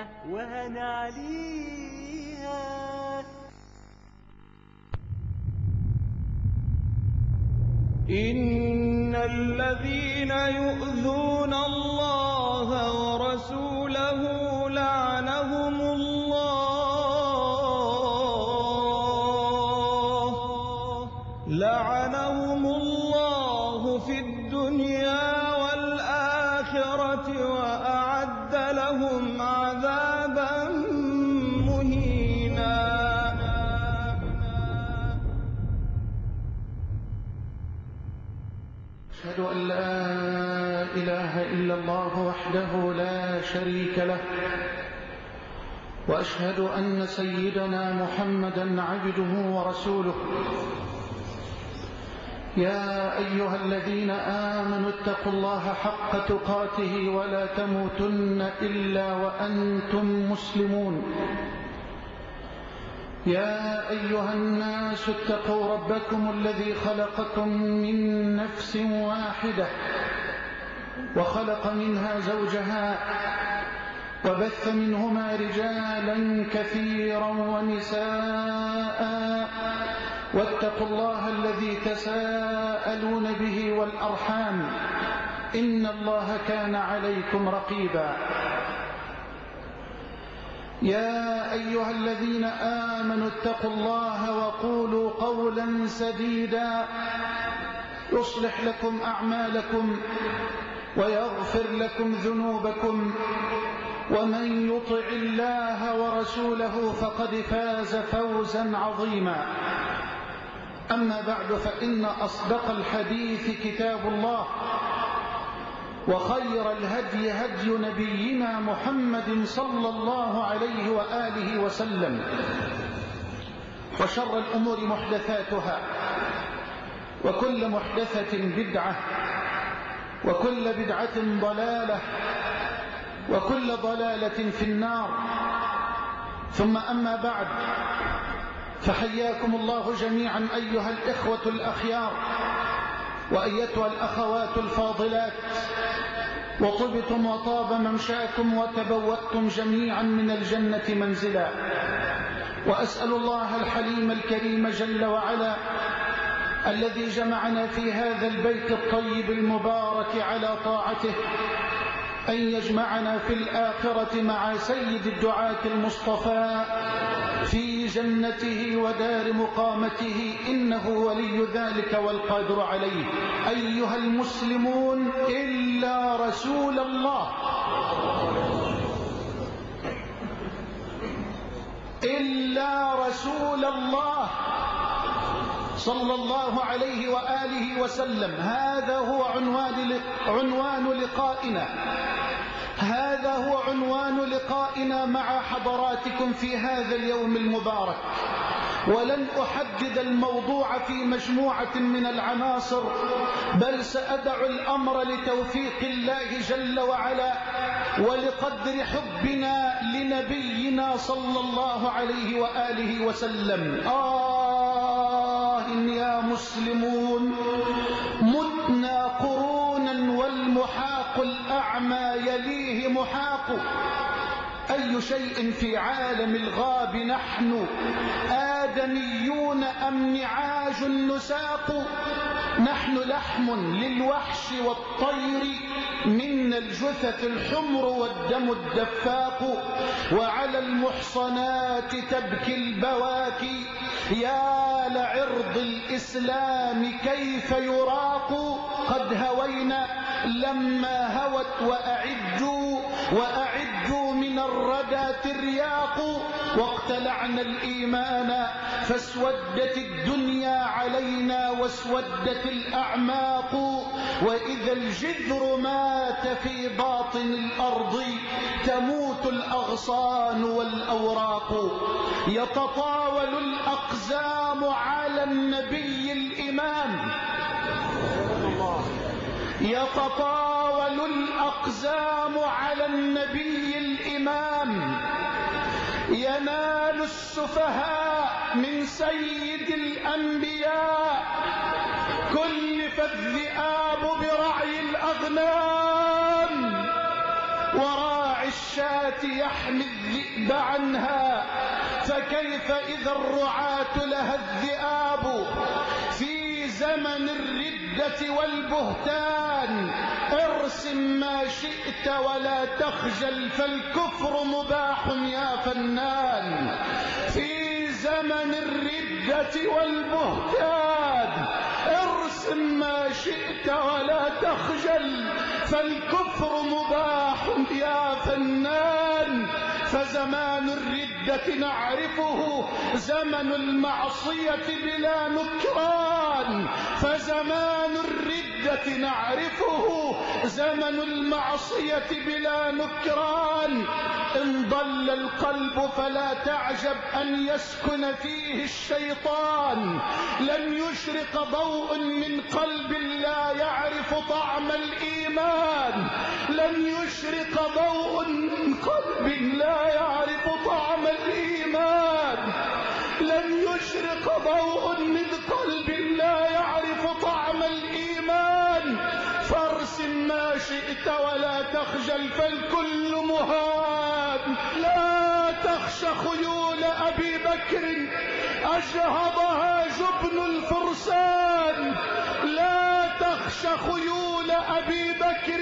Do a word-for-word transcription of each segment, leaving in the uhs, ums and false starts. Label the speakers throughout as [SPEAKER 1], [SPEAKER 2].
[SPEAKER 1] وهن عليها.
[SPEAKER 2] إن الذين يؤذون الله ورسوله لعنهم الله لعنهم الله في الدنيا والآخرة وأعد لهم عذابا مهينا.
[SPEAKER 3] أشهد أن لا إله إلا الله وحده لا شريك له، وأشهد أن سيدنا محمدا عبده ورسوله. يا أيها الذين آمنوا اتقوا الله حق تقاته ولا تموتن إلا وأنتم مسلمون. يا أيها الناس اتقوا ربكم الذي خلقكم من نفس واحدة وخلق منها زوجها وبث منهما رجالا كثيرا ونساء، واتقوا الله الذي تساءلون به والأرحام إن الله كان عليكم رقيبا. يا أيها الذين آمنوا اتقوا الله وقولوا قولا سديدا يصلح لكم أعمالكم ويغفر لكم ذنوبكم، ومن يطع الله ورسوله فقد فاز فوزا عظيما. أما بعد، فإن أصدق الحديث كتاب الله، وخير الهدي هدي نبينا محمد صلى الله عليه وآله وسلم، وشر الأمور محدثاتها، وكل محدثة بدعة، وكل بدعة ضلالة، وكل ضلالة في النار. ثم أما بعد، فحياكم الله جميعا أيها الإخوة الأخيار وأيتها الأخوات الفاضلات، وطبتم وطاب ممشاكم وتبوأتم جميعا من الجنة منزلا. وأسأل الله الحليم الكريم جل وعلا الذي جمعنا في هذا البيت الطيب المبارك على طاعته أن يجمعنا في الآخرة مع سيد الدعاة المصطفى في جنته ودار مقامته، إنه ولي ذلك والقادر عليه. أيها المسلمون، إلا رسول الله إلا رسول الله صلى الله عليه وآله وسلم، هذا هو عنوان عنوان لقائنا هذا هو عنوان لقائنا مع حضراتكم في هذا اليوم المبارك. ولن أحدد الموضوع في مجموعة من العناصر، بل سأدع الأمر لتوفيق الله جل وعلا ولقدر حبنا لنبينا صلى الله عليه وآله وسلم. آه يا مسلمون، متنا قرونا والمحاق الأعمى يليه محاق. أي شيء في عالم الغاب نحن، آدميون أم نعاج نساق؟ نحن لحم للوحش والطير، منا الجثث الحمر والدم الدفاق. وعلى المحصنات تبكي البواكي، يا لعرض الإسلام كيف يراق. قد هوينا لما هوت، وأعدوا وأعدوا من الردى ترياق. واقتلعنا الإيمان فاسودت الدنيا علينا واسودت الأعماق. وإذا الجذر مات في باطن الأرض، تموت الأغصان والأوراق. يتطاول الأقزام على النبي الإمام، يتطاول الأقزام على النبي الإمام. ينال السفهاء من سيد الأنبياء، كلف الذئاب برعي الأغنام، وراعي الشاة الشاة يحمي الذئب عنها، فكيف إذا الرعاة لها الذئاب. في زمن الردة والبهتان ارسم ما شئت ولا تخجل، فالكفر مباح يا فنان. في زمن الردة والبهتان ارسم ما شئت ولا تخجل، فالكفر مباح يا فنان. فزمان الردة نعرفه زمن المعصية بلا نكران، فزمان الردة نعرفه زمن المعصية بلا نكران. إن ضل القلب فلا تعجب أن يسكن فيه الشيطان، لن يشرق ضوء من قلب لا يعرف طعم الإيمان، لن يشرق ضوء من قلب لا يعرف طعم الإيمان، لن يشرق ضوء من قلب لا يعرف طعم الإيمان. فارسم ما شئت ولا تخجل، فالكل مهان. لا تخش خيول أبي بكر أجهضها جبن الفرسان، لا تخش خيول أبي بكر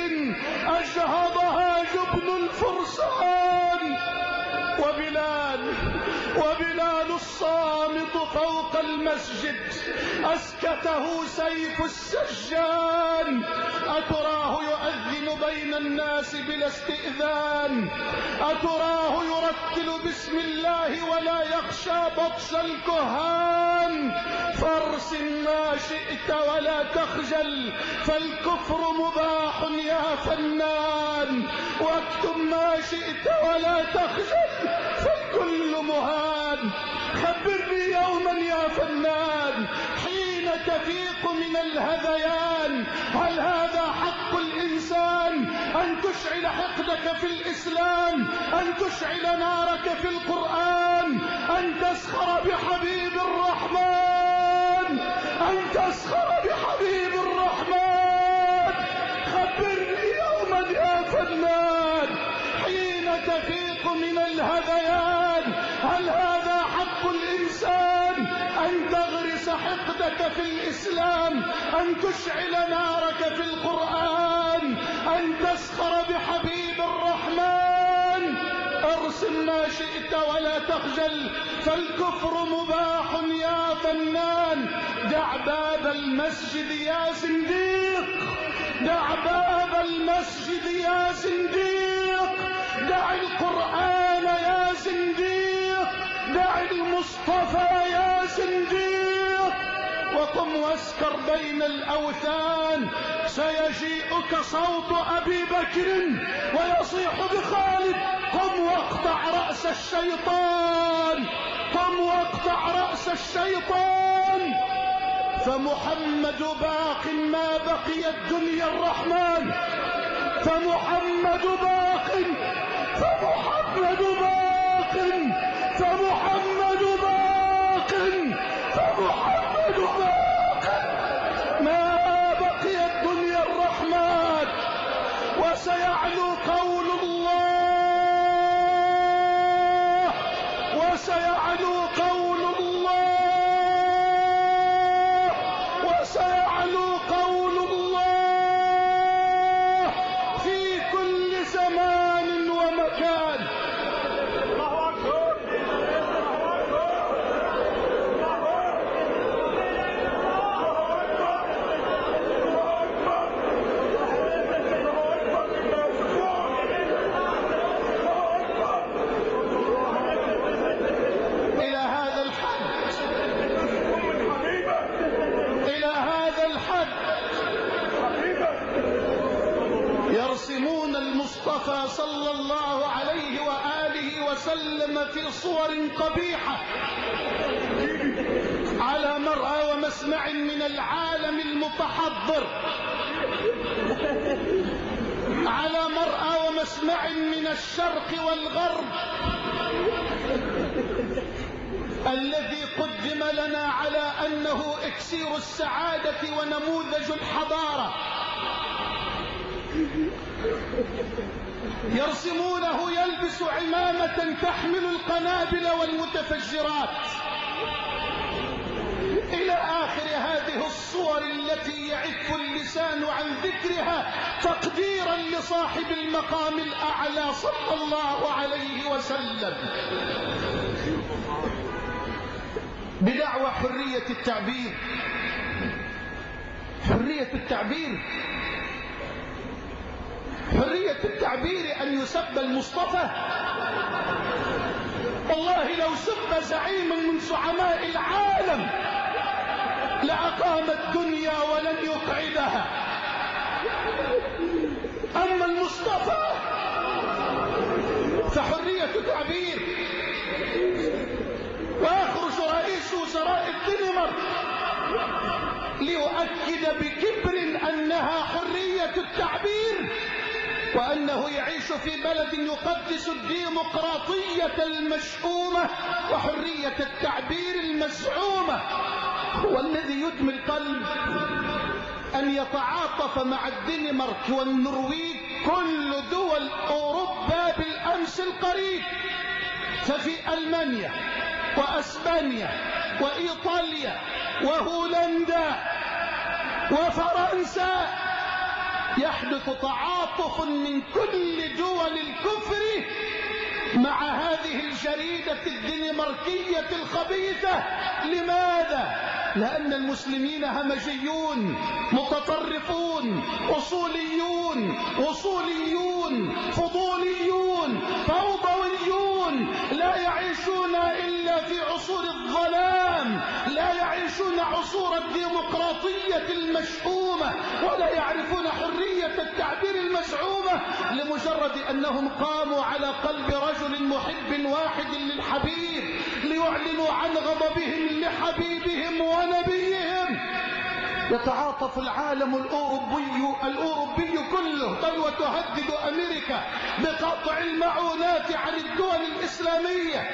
[SPEAKER 3] أجهضها جبن الفرسان. وبلال وبلال الصامت فوق المسجد أسكته سيف السجان. أتراه يؤذن بين الناس بلا استئذان، أتراه يرتل بسم الله ولا يخشى بطش الكهان. فارسم ما شئت ولا تخجل، فالكفر مباح يا فنان. واكتب ما شئت ولا تخجل، فالكل مهان. خبرني يوما يا فنان حين تفيق من الهذيان، هل هذا حق الإنسان أن تشعل حقدك في الإسلام، أن تشعل نارك في القرآن، أن تسخر بحبيب الرحمن، أن تسخر بحبيب الرحمن؟ خبرني يوما يا فنان حين تفيق من الهذيان، هل هذا حق الإنسان أن تغرس حقدك في الإسلام، أن تشعل نارك في القرآن، أن تسخر بحبيب الرحمن؟ ارسم ما شئت ولا تخجل، فالكفر مباح يا فنان. دع باب المسجد يا زنديق، دع باب المسجد يا زنديق، دع القرآن يا زنديق، دع المصطفى يا زنديق، وقم واسكر بين الأوثان. سيجيئك صوت أبي بكر ويصيح بخالد: قم واقطع رأس الشيطان، قم واقطع رأس الشيطان. فمحمد باق ما بقي الدنيا الرحمن، فمحمد باق، فمحمد باق، فمحمد باق، فمحمد باق ما بقي الدنيا الرحمن. وسيعلو قول الله، وسيعلو قول الله، وسيعلو قول الله في كل زمان ومكان. يرسمون المصطفى صلى الله عليه وآله وسلم في صور قبيحة على مرأى ومسمع من العالم المتحضر، على مرأى ومسمع من الشرق والغرب، الذي قدم لنا على أنه إكسير السعادة ونموذج الحضارة. يرسمونه يلبس عمامة تحمل القنابل والمتفجرات، إلى آخر هذه الصور التي يعف اللسان عن ذكرها تقديرا لصاحب المقام الأعلى صلى الله عليه وسلم، بدعوى حرية التعبير. حرية التعبير، حرية التعبير أن يسب المصطفى. والله لو سب زعيم من زعماء العالم لأقام الدنيا ولن يقعدها، أما المصطفى فحرية تعبير. ويخرج رئيس وزراء الدنمارك ليؤكد بكبر أنها حرية التعبير، وأنه يعيش في بلد يقدس الديمقراطية المشؤومة وحرية التعبير المزعومة. والذي يدمي القلب أن يتعاطف مع الدنمارك والنرويج كل دول أوروبا بالأمس القريب، ففي ألمانيا وأسبانيا وإيطاليا وهولندا وفرنسا يحدث تعاطف من كل دول الكفر مع هذه الجريدة الدنماركية الخبيثة. لماذا؟ لأن المسلمين همجيون متطرفون أصوليون وصوليون فضوليون فوضويون، لا يعيشون إلا في عصور الظلام، لا يعيشون عصور الديمقراطية المشؤومة، ولا يعرفون حرية التعبير المزعومة، لمجرد أنهم قاموا على قلب رجل محب واحد للحبيب ليعلنوا عن غضبهم لحبيبهم ونبيهم. يتعاطف العالم الأوروبي الأوروبي كله، بل وتهدد أمريكا بقطع المعونات عن الدول الإسلامية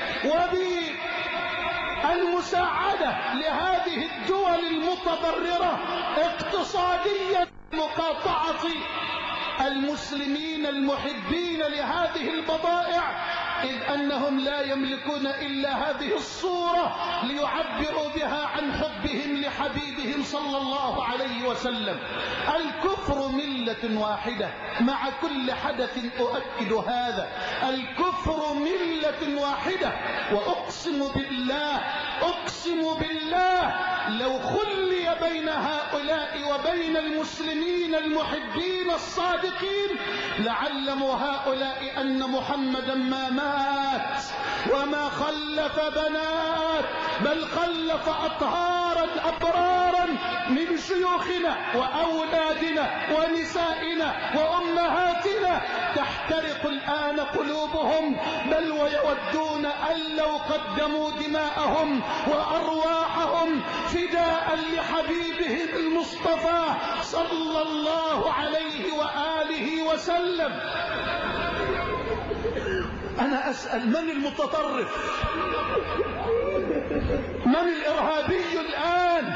[SPEAKER 3] وبالمساعدة لهذه الدول المتضررة اقتصاديا، مقاطعة المسلمين المحبين لهذه البضائع، إذ أنهم لا يملكون إلا هذه الصورة ليعبروا بها عن حبهم لحبيبهم صلى الله عليه وسلم. الكفر ملة واحدة، مع كل حدث أؤكد هذا، الكفر ملة واحدة. وأقسم بالله أقسم بالله لو خلي بين هؤلاء وبين المسلمين المحبين الصادقين لعلموا هؤلاء أن محمدا ما مات وما خلف بنات، بل خلف أطهارا أبرارا من شيوخنا وأولادنا ونسائنا وأمهاتنا تحترق الآن قلوبهم، بل ويودون أن لو قدموا دماءهم وأرواحهم فداء لحبيبهم المصطفى صلى الله عليه وآله وسلم. أنا أسأل، من المتطرف؟ من الإرهابي الآن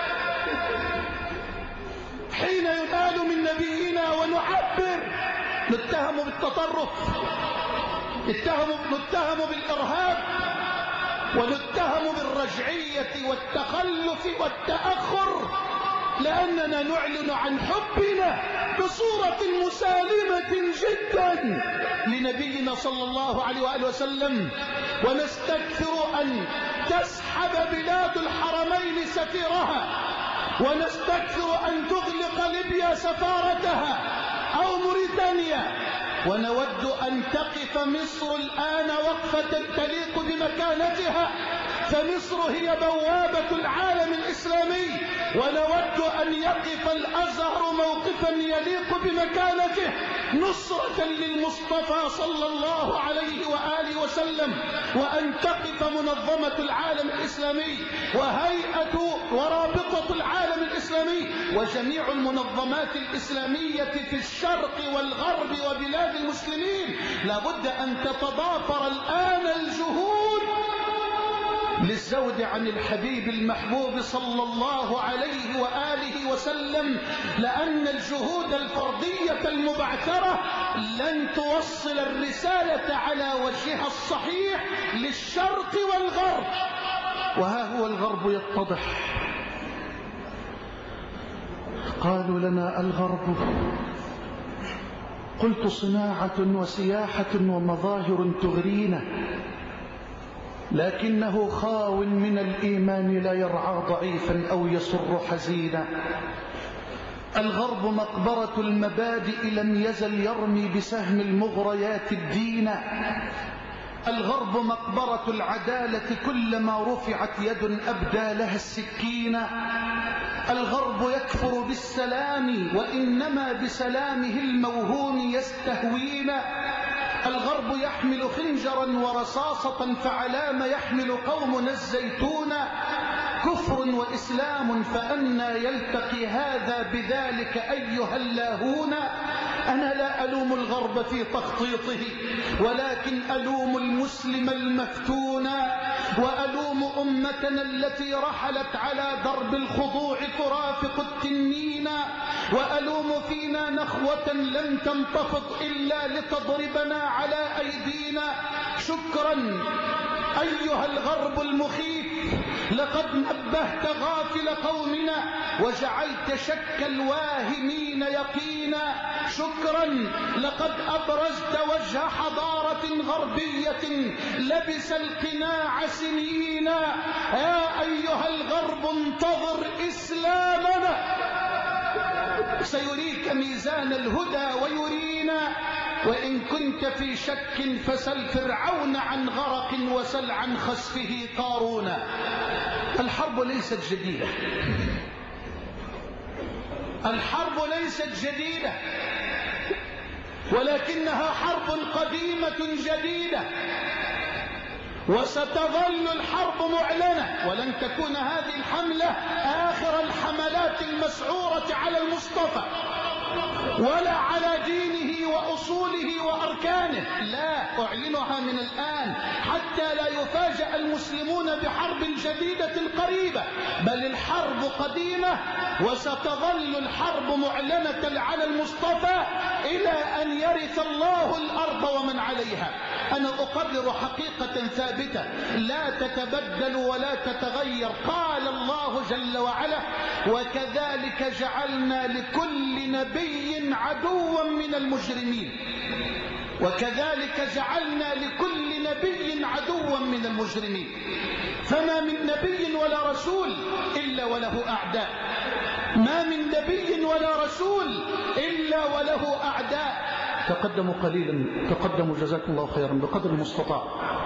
[SPEAKER 3] حين ينال من نبينا ونعبر؟ نتهم بالتطرف، نتهم, نتهم بالإرهاب، ونتهم بالرجعية والتخلف والتأخر، لأننا نعلن عن حبنا بصورة مسالمة جدا لنبينا صلى الله عليه وآله وسلم، ونستكثر أن تسحب بلاد الحرمين سفيرها، ونستكثر أن تغلق ليبيا سفارتها أو موريتانيا، ونود أن تقف مصر الآن وقفة تليق بمكانتها، فمصر هي بوابة العالم الإسلامي، ونود أن يقف الأزهر موقفا يليق بمكانته نصرة للمصطفى صلى الله عليه وآله وسلم، وأن تقف منظمة العالم الإسلامي وهيئة ورابطة العالم الإسلامي وجميع المنظمات الإسلامية في الشرق والغرب وبلاد المسلمين. لابد أن تتضافر الآن الجهود للزود عن الحبيب المحبوب صلى الله عليه وآله وسلم، لأن الجهود الفردية المبعثرة لن توصل الرسالة على وجهها الصحيح للشرق والغرب. وها هو الغرب يتضح. قالوا لنا الغرب، قلت صناعة وسياحة ومظاهر تغرينا، لكنه خاو من الإيمان لا يرعى ضعيفا أو يسر حزينا. الغرب مقبرة المبادئ لم يزل يرمي بسهم المغريات الدين. الغرب مقبرة العدالة كلما رفعت يد أبدى لها السكين. الغرب يكفر بالسلام وإنما بسلامه الموهوم يستهوينا. الغرب يحمل خنجرا ورصاصة فعلام يحمل قومنا الزيتون. كفر وإسلام فأنا يلتقي هذا بذلك أيها اللاهون. أنا لا ألوم الغرب في تخطيطه، ولكن ألوم المسلم المفتون، وألوم أمتنا التي رحلت على درب الخضوع ترافق التنين، وألوم فينا نخوة لم تنتفض إلا لتضربنا على أيدينا. شكرا أيها الغرب المخيف، لقد نبهت غافل قومنا وجعلت شك الواهمين يقينا. شكرا لقد أبرزت وجه حضارة غربية لبس القناع سنين. يا أيها الغرب انتظر إسلامنا، سيريك ميزان الهدى ويرينا. وإن كنت في شك فسل فرعون عن غرق وسل عن خسفه قارون. الحرب ليست جديدة، الحرب ليست جديدة، ولكنها حرب قديمة جديدة، وستظل الحرب معلنة. ولن تكون هذه الحملة آخر الحملات المسعورة على المصطفى ولا على دينه وأصوله وأركانه. لا، أعلنها من الآن حتى لا يفاجأ المسلمون بحرب جديدة قريبة، بل الحرب قديمة وستظل الحرب معلنة على المصطفى إلى أن يرث الله الأرض ومن عليها. أنا أقرر حقيقة ثابتة لا تتبدل ولا تتغير. قال الله جل وعلا: وكذلك جعلنا لكل نبي عدوا من المجرمين. وكذلك جعلنا لكل نبي عدوا من المجرمين. فما من نبي ولا رسول إلا وله أعداء، ما من نبي ولا رسول إلا وله أعداء. تقدموا قليلا، تقدموا جزاكم الله خيرا بقدر المستطاع.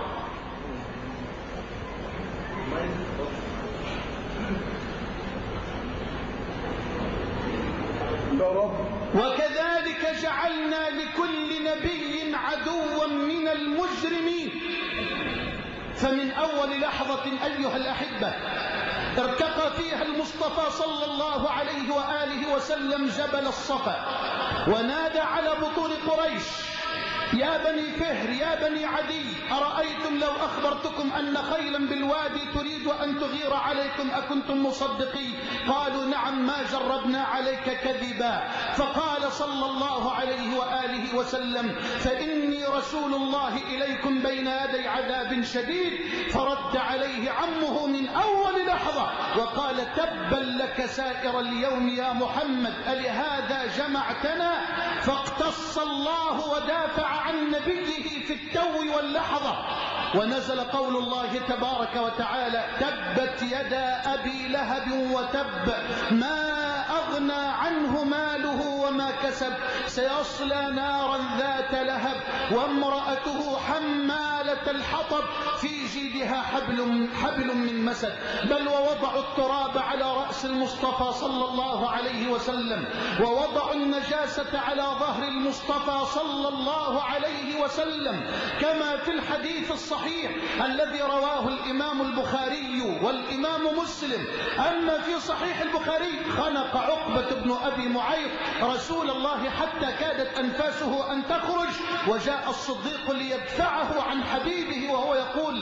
[SPEAKER 3] وكذلك جعلنا لكل نبي عدوا من المجرمين. فمن أول لحظة أيها الأحبة ارتقى فيها المصطفى صلى الله عليه وآله وسلم جبل الصفا ونادى على بطون قريش: يا بني فهر، يا بني عدي، أرأيتم لو أخبرتكم أن خيلا بالوادي تريد أن تغير عليكم أكنتم مصدقين؟ قالوا: نعم، ما جربنا عليك كذبا. فقال صلى الله عليه وآله وسلم: فإني رسول الله إليكم بين يدي عذاب شديد. فرد عليه عمه من أول لحظة وقال: تبا لك سائر اليوم يا محمد، ألهذا جمعتنا؟ فاقتص الله ودافع عن نبيه في التو واللحظة، ونزل قول الله تبارك وتعالى: تبت يدا أبي لهب وتب، ما أغنى عنه ماله وما كسب، سيصلى نارا ذات لهب وامرأته حمالة الحطب في جيدها حبل, حبل من مسد. بل ووضعوا التراب على رأس المصطفى صلى الله عليه وسلم، ووضعوا النجاسة على ظهر المصطفى صلى الله عليه وسلم، كما في الحديث الصحيح الذي رواه الإمام البخاري والإمام مسلم. أما في صحيح البخاري: خنق عقبة بن أبي معيط رسول الله حتى كادت أنفاسه أن تخرج، وجاء الصديق ليدفعه عن حبيبه وهو يقول: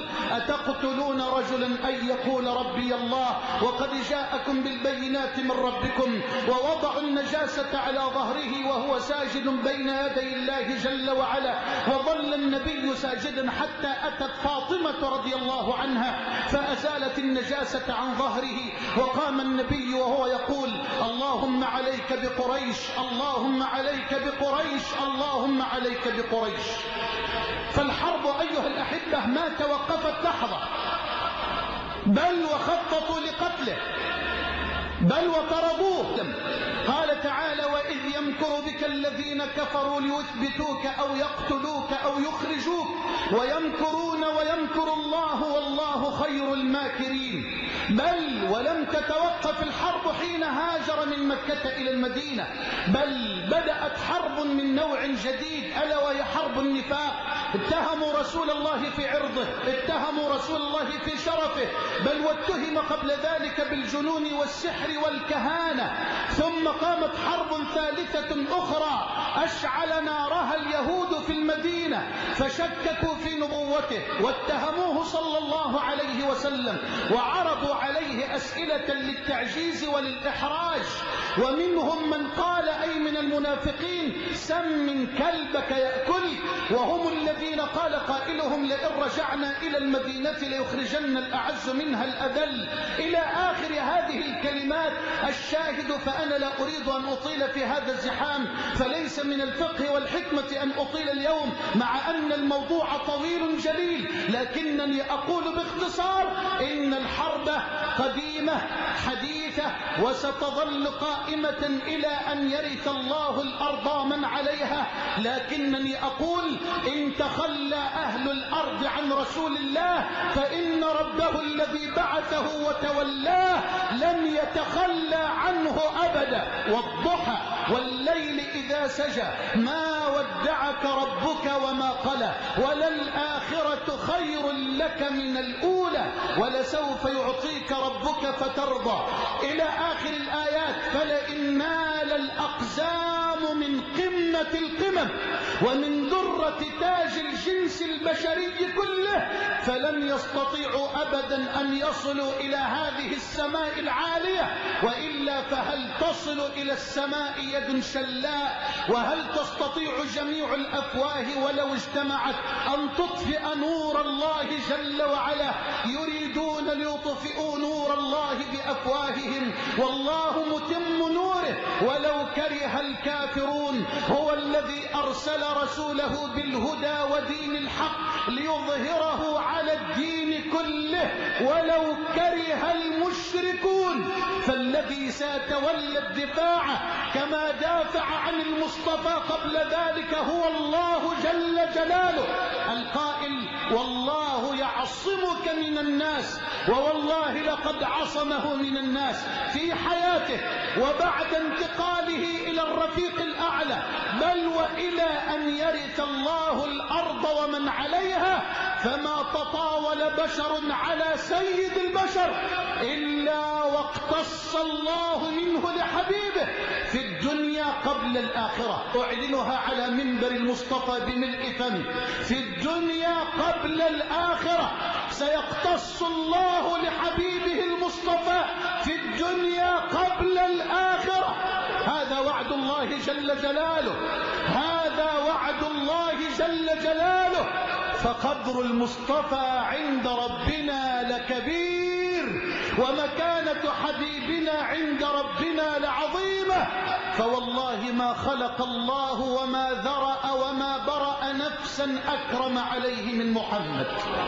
[SPEAKER 3] أتقتلون رجلا أن يقول ربي الله وقد جاءكم بالبينات من ربكم ووضعوا النجاسة على ظهره وهو ساجد بين يدي الله جل وعلا. وظل النبي ساجدا حتى أتت فاطمة رضي الله عنها فأزالت النجاسة عن ظهره، وقام النبي وهو يقول اللهم عليك بقريش، اللهم عليك بقريش، اللهم عليك بقريش. فالحرب أيها الأحبة ما توقفت لحظة، بل وخططوا لقتله، بل وطردوه. قال تعالى وإذ يمكر بك الذين كفروا ليثبتوك أو يقتلوك أو يخرجوك ويمكرون ويمكر الله والله خير الماكرين. بل ولم تتوقف الحرب حين هاجر من مكة إلى المدينة، بل بدأت حرب من نوع جديد ألا وهي حرب النفاق. اتهموا رسول الله في عرضه، اتهموا رسول الله في شرفه، بل واتهم قبل ذلك بالجنون والسحر والكهانة. ثم قامت حرب ثالثة أخرى أشعل نارها اليهود في المدينة فشككوا في نبوته واتهموه صلى الله عليه وسلم وعرضوا عليه أسئلة للتعجيز وللإحراج. ومنهم من قال أي من المنافقين سم كلبك يأكل، وهم الذين قال قائلهم لئن رجعنا إلى المدينة ليخرجن الأعز منها الأذل إلى آخر هذه الكلمات. الشاهد فأنا لا أريد أن أطيل في هذا الزحام، فليس من الفقه والحكمة أن أطيل اليوم مع أن الموضوع طويل جليل، لكنني أقول باختصار إن الحرب قديمة حديثة وستظل قائمة إلى أن يرث الله الأرض ومن عليها. لكنني أقول إن تخلى أهل الأرض عن رسول الله فإن ربه الذي بعثه وتولاه لن يتخلى عنه أبدا. والضحى والليل إذا سجى ما ودعك ربك وما قلى وللآخرة خير لك من الأولى ولسوف يعطيك ربك فترضى إلى آخر الآيات. فلئن نال الأقزام من قمة القمم ومن درة تاج الجنس البشري كله فلن يستطيعوا أبدا أن يصلوا إلى هذه السماء العالية، وإلا فهل تصل إلى السماء يد شلاء؟ وهل تستطيع جميع الأفواه ولو اجتمعت أن تطفئ نور الله جل وعلا؟ يريدون ليطفئوا نور الله بأفواههم والله متم نوره ولو كره الكافرون. هو الذي أرسل رسوله بالهدى ودين الحق ليظهره على الدين كله ولو كره المشركون. فالذي سيتولى الدفاع كما دافع عن المصطفى قبل ذلك هو الله جل جلاله القائل والله يعصمك من الناس. ووالله لقد عصمه من الناس في حياته وبعد انتقاله إلى الرفيق الأعلى، بل وإلى أن يرث الله الأرض ومن عليها. فما تطاول بشر على سيد البشر إلا واقتص الله منه لحبيبه في الدنيا قبل الآخرة. أعلنها على منبر المصطفى بملء فمي، في الدنيا قبل الآخرة سيقتص الله لحبيبه المصطفى في الدنيا قبل الآخرة. هذا وعد الله جل جلاله، هذا وعد الله جل جلاله. فقدر المصطفى عند ربنا لكبير ومكانة حبيبنا عند ربنا لعظيمة. فوالله ما خلق الله وما ذرأ وما برأ نفسا أكرم عليه من محمد.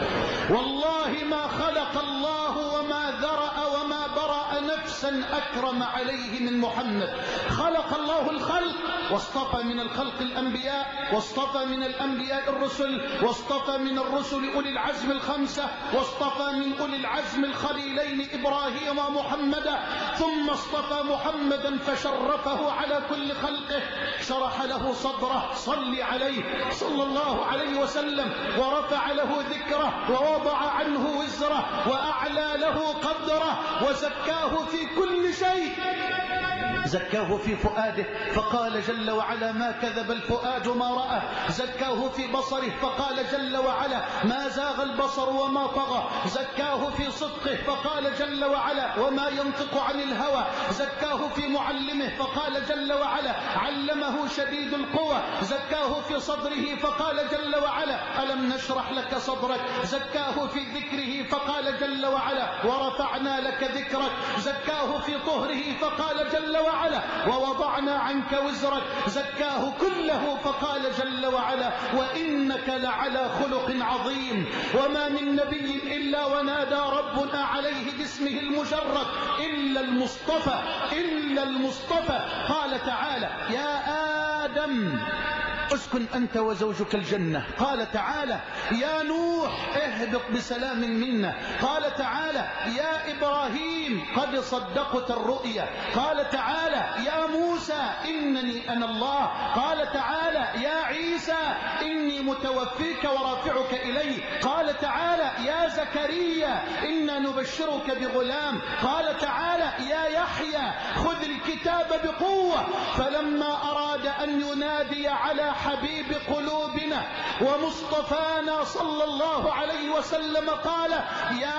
[SPEAKER 3] والله ما خلق الله وما ذرأ وما برأ نفسا أكرم عليه من محمد. خلق الله الخلق واصطفى من الخلق الأنبياء، واصطفى من الأنبياء الرسل، واصطفى من الرسل أولي العزم الخمسة، واصطفى من أولي العزم الخليلين إبراهيم ومحمدا، ثم اصطفى محمدا فشرفه على كل خلقه، شرح له صدره صل عليه صلى الله عليه وسلم، ورفع له ذكره ووضع عنه وزره وأعلى له قدره وزكاه في كل شيء. زكاه في فؤاده فقال جل وعلا ما كذب الفؤاد ما رأى. زكاه في بصره فقال جل وعلا ما زاغ البصر وما طغى. زكاه في صدقه فقال جل وعلا وما ينطق عن الهوى. زكاه في معلمه فقال جل وعلا علمه شديد القوى. زكاه في صدره فقال جل وعلا ألم نشرح لك صدرك. زكاه في ذكره فقال جل وعلا ورفعنا لك ذكرك. زكاه في طهره فقال جل وعلا ووضعنا عنك وزرك. زكاه كله فقال جل وعلا وإنك لعلى خلق عظيم. وما من نبي إلا ونادى ربنا عليه باسمه المجرد إلا المصطفى إلا المصطفى. قال تعالى يا آدم اسكن أنت وزوجك الجنة. قال تعالى يا نوح اهبط بسلام منا. قال تعالى يا إبراهيم قد صدقت الرؤيا. قال تعالى يا موسى إنني أنا الله. قال تعالى يا عيسى إني متوفيك ورافعك إلي. قال تعالى يا زكريا إنا نبشرك بغلام. قال تعالى يا يحيى خذ الكتاب بقوة. فلما أراد أن ينادي على حبيب قلوبنا ومصطفانا صلى الله عليه وسلم قال يا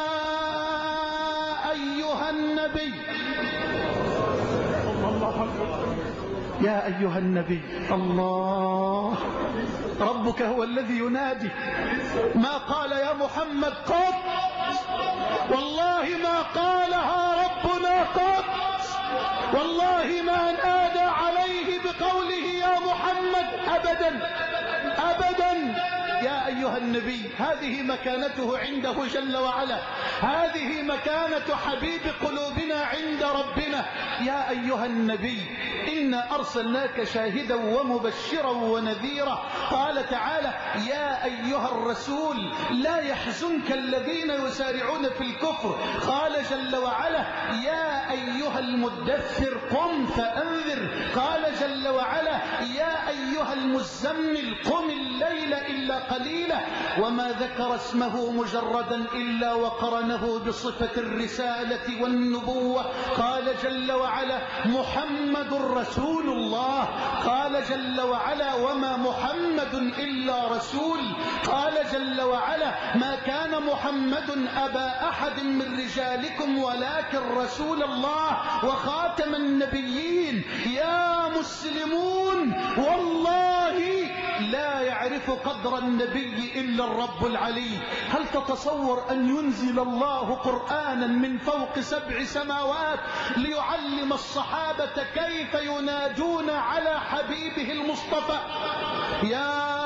[SPEAKER 3] أيها النبي يا أيها النبي. الله ربك هو الذي ينادي. ما قال يا محمد قط والله ما قالها ربنا قط والله ما نادى عليه بقوله يا محمد أبدا أبدا. يا أيها النبي هذه مكانته عنده جل وعلا. هذه مكانة حبيب قلوبنا عند ربنا. يا أيها النبي إنا أرسلناك شاهدا ومبشرا ونذيرا. قال تعالى يا أيها الرسول لا يحزنك الذين يسارعون في الكفر. قال جل وعلا يا أيها المدثر قم فأنذر. قال جل وعلا يا أيها المزمل قم الليل إلا قليلا. وما ذكر اسمه مجردا إلا وقرنه بصفة الرسالة والنبوة. قال جل وعلا محمد رسول الله. قال جل وعلا وما محمد إلا رسول. قال جل وعلا ما كان محمد أبا أحد من رجالكم ولكن رسول الله وخاتم النبيين. يا مسلمون والله لا يعرف قدر النبي إلا الرب العلي. هل تتصور أن ينزل الله قرآنا من فوق سبع سماوات ليعلم الصحابة كيف ينادون على حبيبه المصطفى؟ يا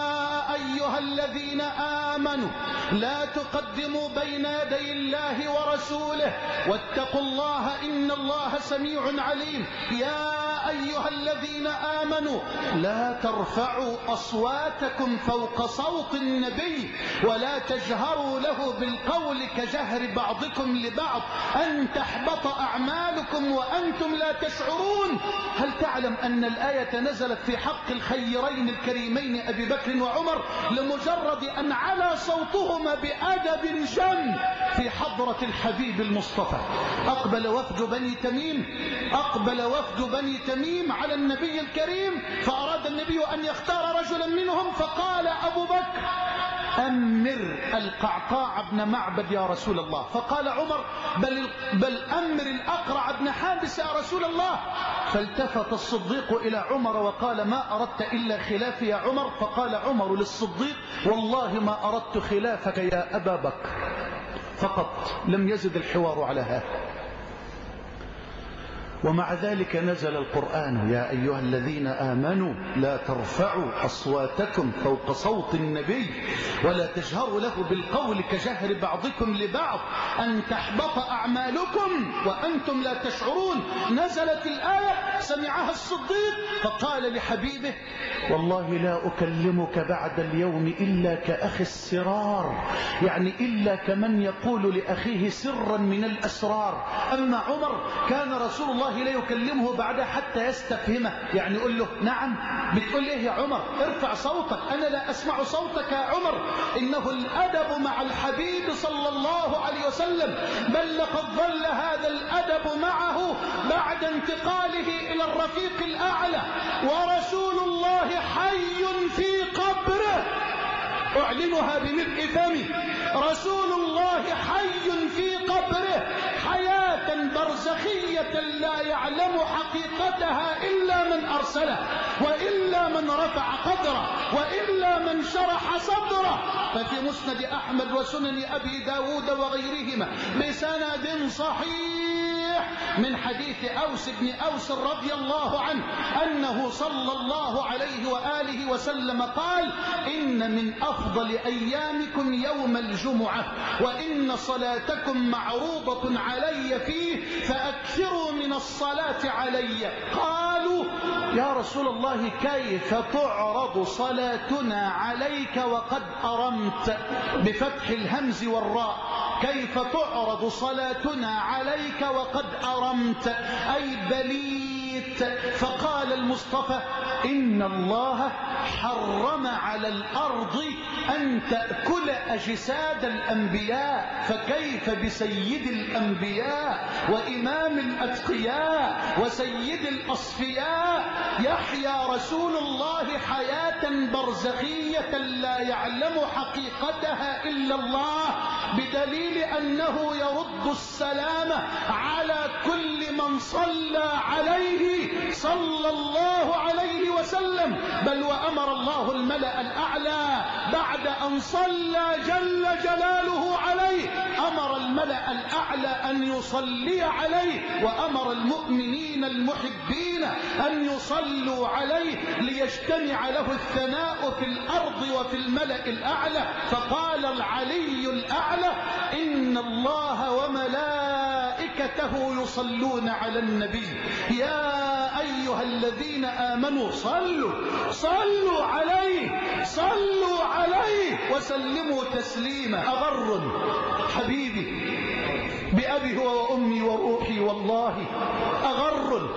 [SPEAKER 3] أيها الذين آمنوا لا تقدموا بين يدي الله ورسوله واتقوا الله إن الله سميع عليم. يا أيها الذين آمنوا لا ترفعوا أصواتكم فوق صوت النبي ولا تجهروا له بالقول كجهر بعضكم لبعض أن تحبط أعمالكم وأنتم لا تشعرون. هل تعلم أن الآية نزلت في حق الخيرين الكريمين أبي بكر وعمر لمجرد أن على صوتهما بأدب جم في حضرة الحبيب المصطفى؟ أقبل وفد بني تميم أقبل وفد بني تميم على النبي الكريم فأراد النبي أن يختار رجلا منهم فقال أبو بكر أمر القعقاع بن معبد يا رسول الله. فقال عمر بل, بل أمر الأقرع بن حابس يا رسول الله. فالتفت الصديق إلى عمر وقال ما أردت إلا خلافي يا عمر. فقال عمر للصديق والله ما أردت خلافك يا أبا بكر. فقط لم يزد الحوار على هذا. ومع ذلك نزل القرآن يا أيها الذين آمنوا لا ترفعوا أصواتكم فوق صوت النبي ولا تجهروا له بالقول كجهر بعضكم لبعض أن تحبط أعمالكم وأنتم لا تشعرون. نزلت الآية سمعها الصديق فقال لحبيبه والله لا أكلمك بعد اليوم إلا كأخي السرار، يعني إلا كمن يقول لأخيه سرا من الأسرار. أما عمر كان رسول الله الله لا يكلمه بعدها حتى يستفهمه، يعني يقول له نعم بتقول ايه يا عمر؟ ارفع صوتك، انا لا اسمع صوتك يا عمر. انه الادب مع الحبيب صلى الله عليه وسلم، بل لقد ظل هذا الادب معه بعد انتقاله الى الرفيق الاعلى، ورسول الله حي في قبره، اعلنها بملء فمي، رسول الله حي في قبره حياة برزخية لا يعلم حقيقتها إلا من أرسله، وإلا من رفع قدره، وإلا من شرح صدره. ففي مسند أحمد وسنن أبي داود وغيرهما بسند صحيح من حديث أوس بن أوس رضي الله عنه أنه صلى الله عليه وآله وسلم قال: إن من أفضل أيامكم يوم الجمعة، وإن صلاتكم معروضة علي فيه، فأكثروا من الصلاة علي. قالوا: يا رسول الله كيف تعرض صلاتنا عليك وقد أرمت؟ بفتح الهمز والراء، كيف تعرض صلاتنا عليك وقد أرمت أي بليت؟ فقال المصطفى: إن الله حرم على الأرض أن تأكل أجساد الأنبياء، فكيف بسيد الأنبياء وإمام الأتقياء وسيد الأصفياء يحيا رسول الله حياة برزخية لا يعلم حقيقتها إلا الله، بدليل أنه يرد السلام على كل من صلى عليه صلى الله عليه وسلم. بل وأمر الله الملأ الأعلى بعد أن صلى جل جلاله عليه، أمر الملأ الأعلى أن يصلي عليه، وأمر المؤمنين المحبين أن يصلوا عليه ليجتمع له الثناء في الأرض وفي الملأ الأعلى. فقال العلي الأعلى: إن الله وملائكته يصلون على النبي يا أيها الذين آمنوا صلوا صلوا عليه صلوا عليه وسلموا تسليما. أغر حبيبي بأبي هو وأمي وروحي والله، أغر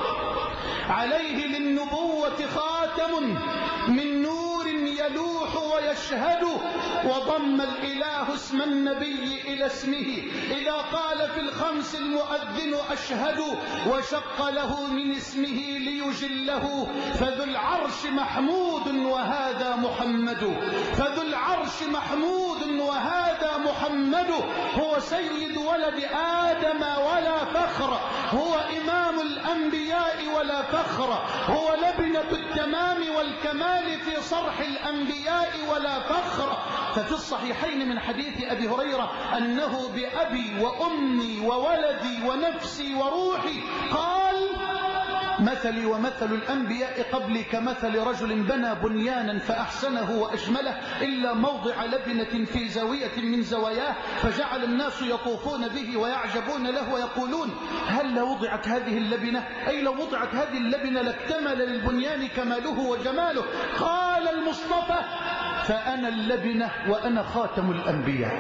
[SPEAKER 3] عليه للنبوة خاتم من نور يلوح ويشهد، وضم الإله اسم النبي إلى اسمه إذا قال في الخمس المؤذن أشهد، وشق له من اسمه ليجله، فذو العرش محمود وهذا محمد، فذو العرش محمود وهذا محمد، هو سيد ولد آدم ولا فخر، هو إمام الأنبياء ولا فخر، هو لبنة التمام والكمال في صرح الأنبياء ولا فخر. ففي الصحيحين من حديث أبي هريرة أنه بأبي وأمي وولدي ونفسي وروحي قال: مثلي ومثل الأنبياء قبلي كمثل رجل بنى بنيانا فأحسنه وأجمله إلا موضع لبنة في زاوية من زواياه، فجعل الناس يطوفون به ويعجبون له ويقولون: هل لو وضعت هذه اللبنة، أي لو وضعت هذه اللبنة لاكتمل للبنيان كماله وجماله. قال المصطفى: فأنا اللبنة وأنا خاتم الأنبياء.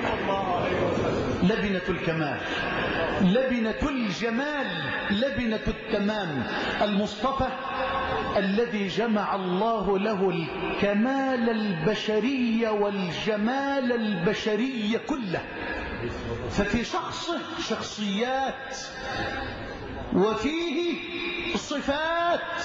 [SPEAKER 3] لبنة الكمال، لبنة الجمال، لبنة التمام، المصطفى الذي جمع الله له الكمال البشري والجمال البشري كله. ففي شخصه شخصيات، وفيه صفات،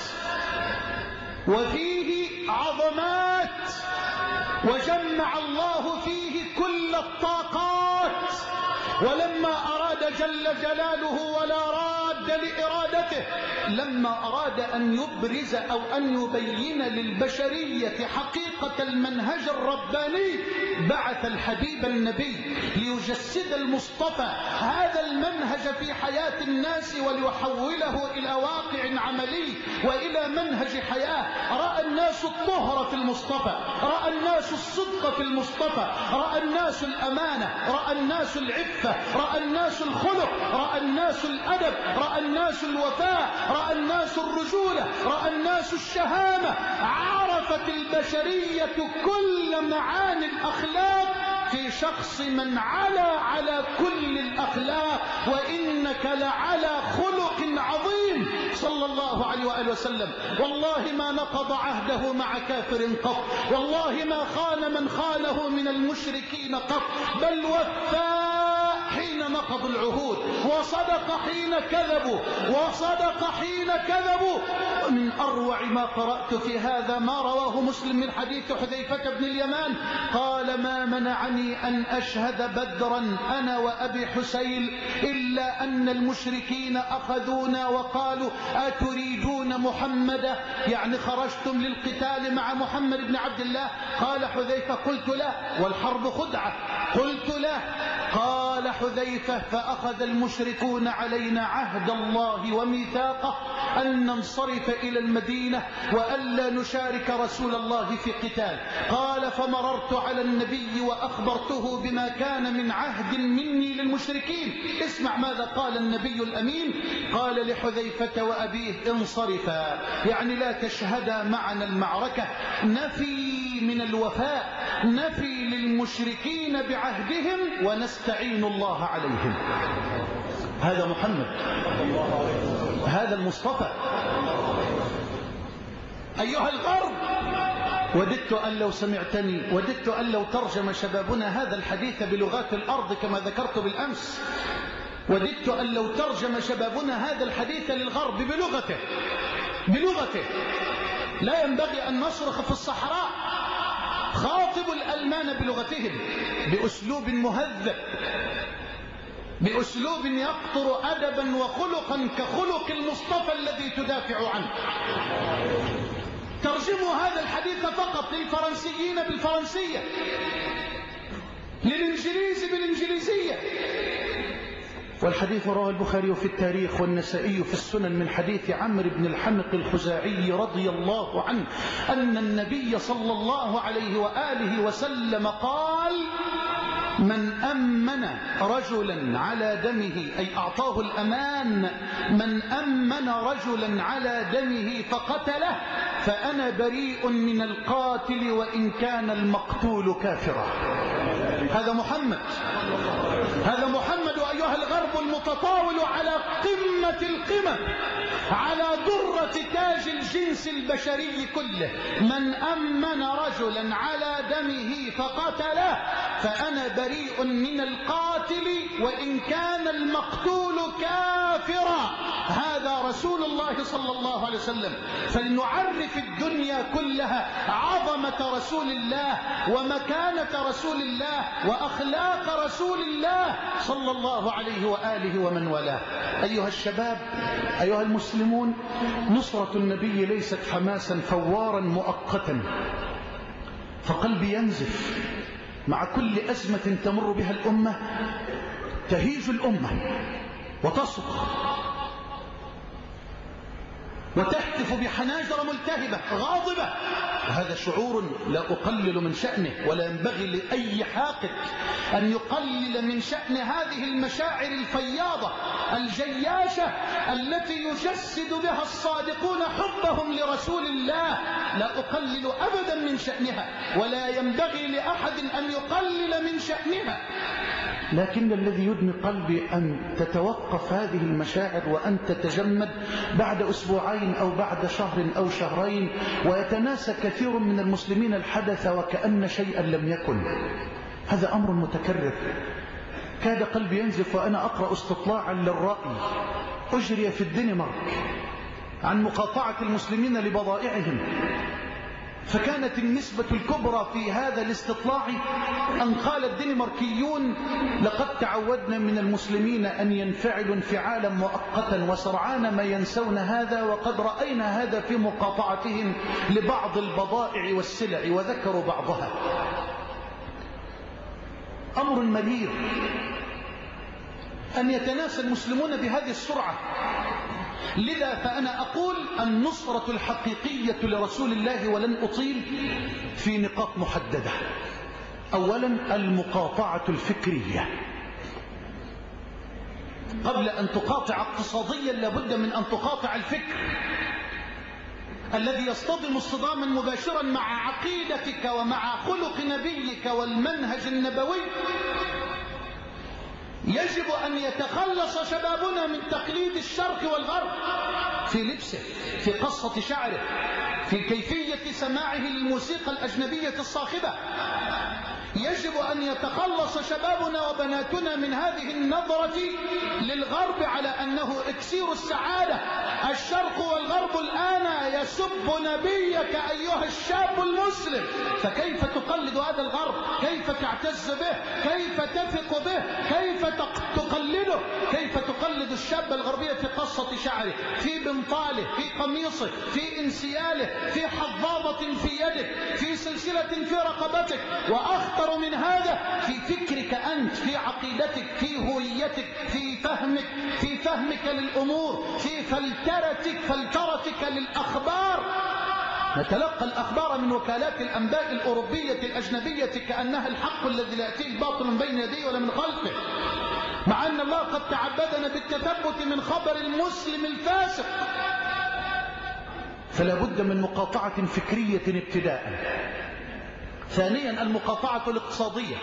[SPEAKER 3] وفيه عظمات، وجمع الله فيه كل الطاقات. ولما أراد جل جلاله ولا راد لإرادته، لما أراد أن يبرز أو أن يبين للبشرية حقيقة المنهج الرباني، بعث الحبيب النبي ليجسد المصطفى هذا المنهج في حياة الناس وليحوله إلى واقع عملي وإلى منهج حياة. رأى الناس الطهر في المصطفى، رأى الناس الصدق في المصطفى، رأى الناس الأمانة، رأى الناس العفة، رأى الناس الخلق، رأى الناس الأدب، رأى الناس الوفاء، رأى الناس الرجولة، رأى الناس الشهامة. عرفت البشرية كل معاني الأخلاق في شخص من علا على كل الأخلاق، وإنك لعلى خلق عظيم. صلى الله عليه وآله وسلم. والله ما نقض عهده مع كافر قط، والله ما خان من خانه من المشركين قط، بل وفى حين نقضوا العهود، وصدق حين كذبوا، وصدق حين كذبوا. ومن أروع ما قرأت في هذا ما رواه مسلم من حديث حذيفة بن اليمان قال: ما منعني أن أشهد بدرا أنا وأبي حسين إلا أن المشركين أخذونا وقالوا: أتريدون محمدا؟ يعني خرجتم للقتال مع محمد بن عبد الله؟ قال حذيفة: قلت لا، والحرب خدعة. قلت لا. قال حذيفة: فأخذ المشركون علينا عهد الله وميثاقه أن ننصرف إلى المدينة وألا نشارك رسول الله في قتال. قال: فمررت على النبي وأخبرته بما كان من عهد مني للمشركين. اسمع ماذا قال النبي الأمين. قال لحذيفة وأبيه: انصرفا، يعني لا تشهدا معنا المعركة. نفي من الوفاء، نفي للمشركين بعهدهم ونستعين الله عليهم. هذا محمد، هذا المصطفى. أيها الغرب، وددت أن لو سمعتني، وددت أن لو ترجم شبابنا هذا الحديث بلغات الأرض كما ذكرت بالأمس، وددت أن لو ترجم شبابنا هذا الحديث للغرب بلغته بلغته لا ينبغي أن نصرخ في الصحراء. خاطب الألمان بلغتهم بأسلوب مهذب، بأسلوب يقطر أدبا وخلقا كخلق المصطفى الذي تدافع عنه. ترجموا هذا الحديث فقط للفرنسيين بالفرنسية، للإنجليز بالإنجليزية. والحديث رواه البخاري في التاريخ والنسائي في السنن من حديث عمرو بن الحنق الخزاعي رضي الله عنه أن النبي صلى الله عليه وآله وسلم قال: من أمن رجلا على دمه، أي أعطاه الأمان، من أمن رجلا على دمه فقتله فأنا بريء من القاتل وإن كان المقتول كافرا. هذا محمد، هذا محمد أيها الغرب المتطاول على قمة القمم، على درة تاج الجنس البشري كله. من أمن رجلا على دمه فقتله فأنا بريء من القاتل وإن كان المقتول كافرا. هذا رسول الله صلى الله عليه وسلم. فلنعرف الدنيا كلها عظمة رسول الله ومكانة رسول الله وأخلاق رسول الله صلى الله عليه وآله ومن والاه. أيها الشباب، أيها المسلمون، نصرة النبي ليست حماسا فوارا مؤقتا، فقلبي ينزف مع كل أزمة تمر بها الأمة. تهيج الأمة وتصرخ وتهتف بحناجر ملتهبة غاضبة، وهذا شعور لا أقلل من شأنه، ولا ينبغي لأي حاقد أن يقلل من شأن هذه المشاعر الفياضة الجياشة التي يجسد بها الصادقون حبهم لرسول الله. لا أقلل أبدا من شأنها، ولا ينبغي لأحد أن يقلل من شأنها، لكن الذي يدمي قلبي أن تتوقف هذه المشاعر وأن تتجمد بعد أسبوعين أو بعد شهر أو شهرين، ويتناسى كثير من المسلمين الحدث وكأن شيئا لم يكن. هذا أمر متكرر. كاد قلبي ينزف وأنا أقرأ استطلاعا للرأي أجري في الدنمارك عن مقاطعة المسلمين لبضائعهم، فكانت النسبة الكبرى في هذا الاستطلاع أن قال الدنماركيون: لقد تعودنا من المسلمين أن ينفعلوا انفعالا مؤقتا وسرعان ما ينسون هذا، وقد رأينا هذا في مقاطعتهم لبعض البضائع والسلع، وذكروا بعضها. أمر مرير أن يتناسى المسلمون بهذه السرعة. لذا فأنا أقول النصرة الحقيقية لرسول الله، ولن أطيل، في نقاط محددة. أولا المقاطعة الفكرية. قبل أن تقاطع اقتصاديا لابد من أن تقاطع الفكر الذي يصطدم اصطداما مباشرا مع عقيدتك ومع خلق نبيك والمنهج النبوي. يجب أن يتخلص شبابنا من تقليد الشرق والغرب في لبسه، في قصة شعره، في كيفية سماعه للموسيقى الأجنبية الصاخبة. يجب أن يتخلص شبابنا وبناتنا من هذه النظرة للغرب على أنه إكسير السعادة. الشرق والغرب الآن يسب نبيك أيها الشاب المسلم، فكيف تقلد هذا الغرب؟ كيف تعتز به؟ كيف تثق به؟ كيف تقلده؟ كيف تقلد الشاب الغربي في قصة شعره، في بنطاله، في قميصه، في انسياله، في حظاظة في يدك، في سلسلة في رقبتك، وأخطر من هذا في فكرك أنت، في عقيدتك، في هويتك، في فهمك، في فهمك للأمور، في فلترتك فلترتك للأخبار. نتلقى الأخبار من وكالات الأنباء الأوروبية الأجنبية كأنها الحق الذي لا يأتيه الباطل من بين يديه ولا من خلفه، مع أن الله قد تعبدنا بالتثبت من خبر المسلم الفاسق. فلا بد من مقاطعة فكرية ابتداء. ثانيا المقاطعة الاقتصادية،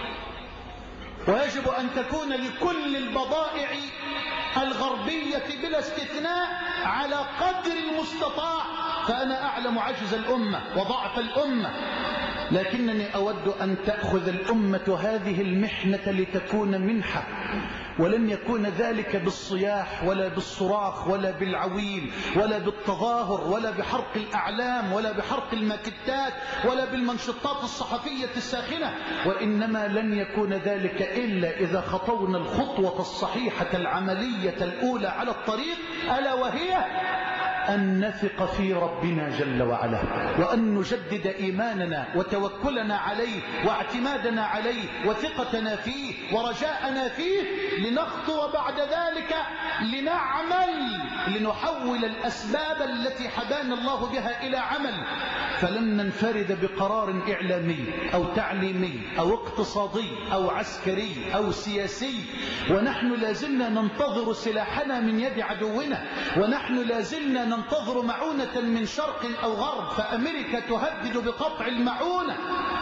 [SPEAKER 3] ويجب أن تكون لكل البضائع الغربية بلا استثناء على قدر المستطاع. فأنا أعلم عجز الأمة وضعف الأمة، لكنني أود أن تأخذ الأمة هذه المحنة لتكون منحة، ولن يكون ذلك بالصياح ولا بالصراخ ولا بالعويل ولا بالتظاهر ولا بحرق الأعلام ولا بحرق الماكتات ولا بالمنشطات الصحفية الساخنة، وإنما لن يكون ذلك إلا إذا خطونا الخطوة الصحيحة العملية الأولى على الطريق، ألا وهي أن نثق في ربنا جل وعلا، وأن نجدد إيماننا وتوكلنا عليه واعتمادنا عليه وثقتنا فيه ورجاءنا فيه، لنخطو بعد ذلك لنعمل، لنحول الأسباب التي حبانا الله بها إلى عمل. فلن ننفرد بقرار إعلامي أو تعليمي أو اقتصادي أو عسكري أو سياسي ونحن لازلنا ننتظر سلاحنا من يد عدونا، ونحن لازلنا ننتظر معونة من شرق أو غرب. فأمريكا تهدد بقطع المعونة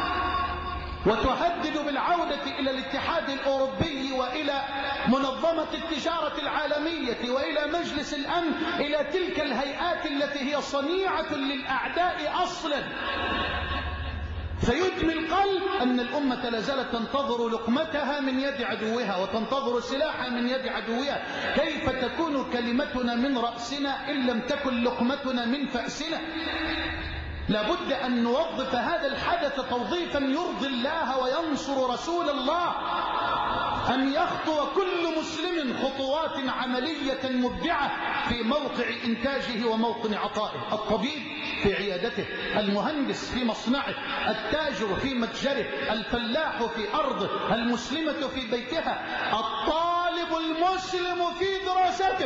[SPEAKER 3] وتهدد بالعودة إلى الاتحاد الأوروبي وإلى منظمة التجارة العالمية وإلى مجلس الأمن، إلى تلك الهيئات التي هي صنيعة للأعداء أصلا. فيدمي القلب أن الأمة لا زالت تنتظر لقمتها من يد عدوها وتنتظر سلاحها من يد عدوها. كيف تكون كلمتنا من رأسنا إن لم تكن لقمتنا من فأسنا؟ لابد أن نوظف هذا الحدث توظيفا يرضي الله وينصر رسول الله، أن يخطو كل مسلم خطوات عملية مبدعة في موقع إنتاجه وموطن عطائه. الطبيب في عيادته، المهندس في مصنعه، التاجر في متجره، الفلاح في أرضه، المسلمة في بيتها، الطالب المسلم في دراسته.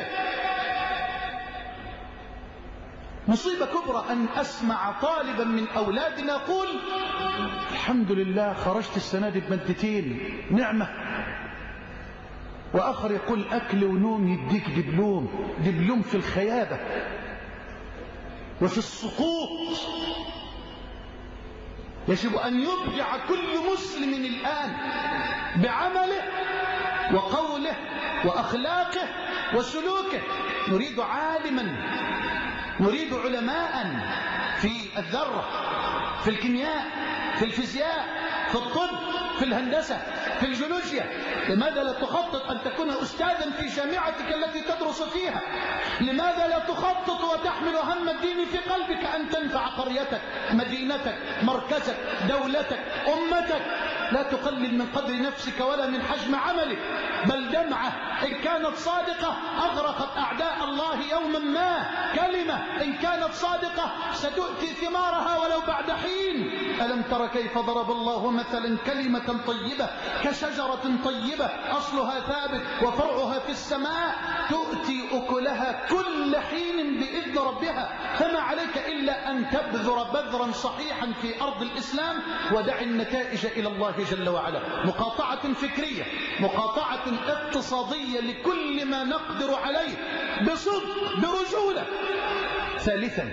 [SPEAKER 3] مصيبة كبرى أن أسمع طالبا من أولادنا يقول الحمد لله خرجت السنة دي بمادتين نعمة، وآخر يقول أكل ونوم يديك دبلوم، دبلوم في الخيابة وفي السقوط. يجب أن يبدع كل مسلم الآن بعمله وقوله وأخلاقه وسلوكه. نريد عالما، نريد علماء في الذرة، في الكيمياء، في الفيزياء، في الطب، في الهندسة، في الجيولوجيا. لماذا لا تخطط أن تكون أستاذا في جامعتك التي تدرس فيها؟ لماذا لا تخطط وتحمل هم الدين في قلبك أن تنفع قريتك، مدينتك، مركزك، دولتك، أمتك؟ لا تقلل من قدر نفسك ولا من حجم عملك، بل دمعة إن كانت صادقة أغرقت أعداء الله يوما ما. كلمة إن كانت صادقة ستؤتي ثمارها ولو بعد حين. ألم تر كيف ضرب الله مثلا كلمة طيبة كشجرة طيبة أصلها ثابت وفرعها في السماء تؤتي أكلها كل حين بإذن ربها. فما عليك إلا أن تبذر بذرا صحيحا في أرض الإسلام ودع النتائج إلى الله جل وعلا. مقاطعة فكرية، مقاطعة اقتصادية لكل ما نقدر عليه بصدق برجولة. ثالثا،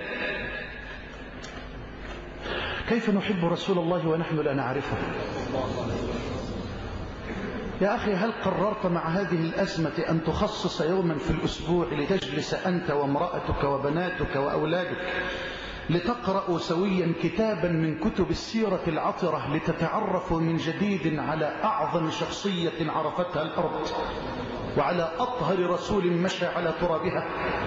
[SPEAKER 3] كيف نحب رسول الله ونحن لا نعرفه؟ يا أخي هل قررت مع هذه الأزمة أن تخصص يوما في الأسبوع لتجلس أنت وامرأتك وبناتك وأولادك لتقرأوا سويا كتابا من كتب السيرة العطرة لتتعرفوا من جديد على أعظم شخصية عرفتها الأرض وعلى أطهر رسول مشى على ترابها؟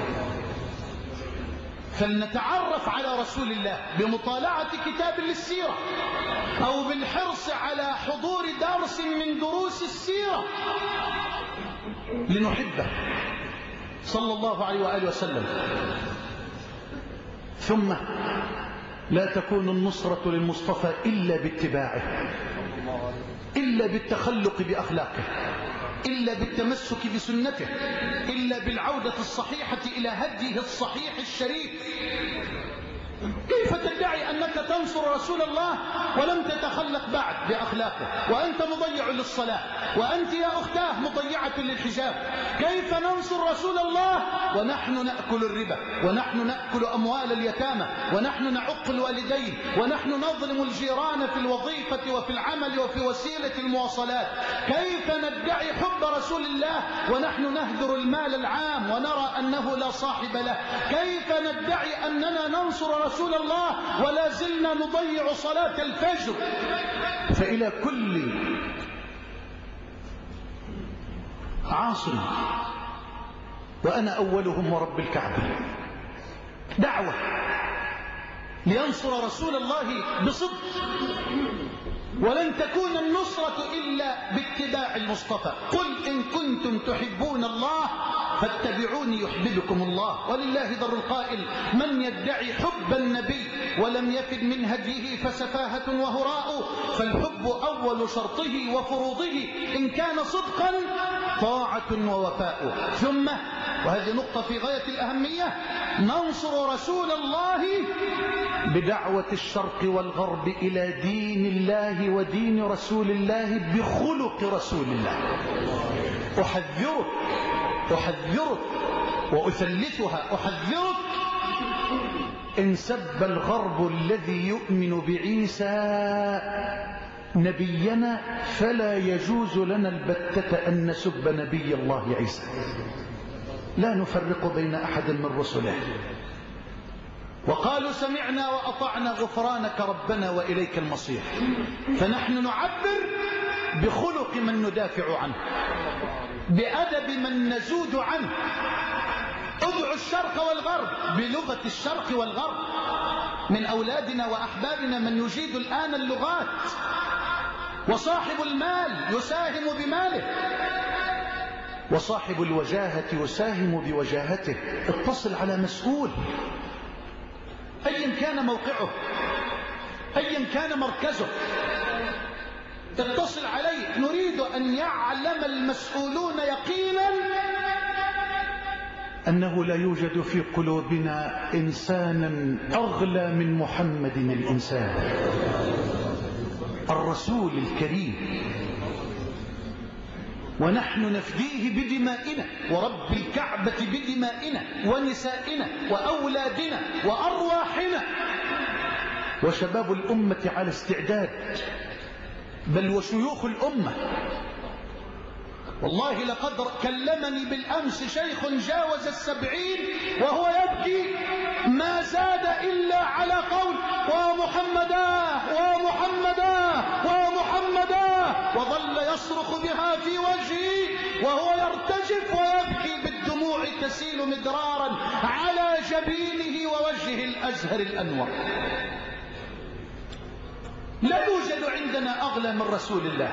[SPEAKER 3] فلنتعرف على رسول الله بمطالعة كتاب للسيرة أو بالحرص على حضور درس من دروس السيرة لنحبه صلى الله عليه وآله وسلم. ثم لا تكون النصرة للمصطفى إلا باتباعه، إلا بالتخلق بأخلاقه، إلا بالتمسك بسنته، إلا بالعودة الصحيحة إلى هديه الصحيح الشريف. كيف تدعي أنك تنصر رسول الله ولم تتخلق بعد بأخلاقه، وأنت مضيع للصلاة، وأنت يا أختاه مضيعة للحجاب؟ كيف ننصر رسول الله ونحن نأكل الربا، ونحن نأكل أموال اليتامى، ونحن نعق الوالدين، ونحن نظلم الجيران في الوظيفة وفي العمل وفي وسيلة المواصلات؟ كيف ندعي حب رسول الله ونحن نهدر المال العام ونرى أنه لا صاحب له؟ كيف ندعي أننا ننصر رسول الله ولا زلنا نضيع صلاة الفجر؟ فإلى كل عاصم وأنا أولهم ورب الكعبة دعوة لينصر رسول الله بصدق، ولن تكون النصرة إلا باتباع المصطفى. قل إن كنتم تحبون الله فاتبعوني يحببكم الله. ولله در القائل: من يدعي حب النبي ولم يفد من هديه فسفاهة وهراء. فالحب أول شرطه وفروضه إن كان صدقا طاعة ووفاء. ثم وهذه نقطة في غاية الأهمية: ننصر رسول الله بدعوة الشرق والغرب إلى دين الله ودين رسول الله بخلق رسول الله. أحذرك أحذرك وأثلثها أحذرك إن سب الغرب الذي يؤمن بعيسى نبينا فلا يجوز لنا البتة أن نسب نبي الله عيسى. لا نفرق بين أحد من رسله. وقالوا سمعنا وأطعنا غفرانك ربنا وإليك المصير. فنحن نعبر بخلق من ندافع عنه، بأدب من نزود عنه. ادعوا الشرق والغرب بلغة الشرق والغرب. من أولادنا وأحبابنا من يجيد الآن اللغات، وصاحب المال يساهم بماله، وصاحب الوجاهة يساهم بوجاهته. اتصل على مسؤول أيا كان موقعه، أيا كان مركزه، اتصل عليه. نريد أن يعلم المسؤولون يقينا أنه لا يوجد في قلوبنا إنسانا أغلى من محمد الإنسان الرسول الكريم، ونحن نفديه بدمائنا ورب الكعبة بدمائنا ونسائنا وأولادنا وأرواحنا. وشباب الأمة على استعداد، بل وشيوخ الأمة. والله لقد كلمني بالأمس شيخ جاوز السبعين وهو يبكي، ما زاد إلا على قول ومحمدا ومحمدا ومحمدا، وظل يصرخ بها في وجهي وهو يرتجف ويبكي بالدموع تسيل مدرارا على جبينه ووجهه الأزهر الأنور. لا يوجد عندنا أغلى من رسول الله،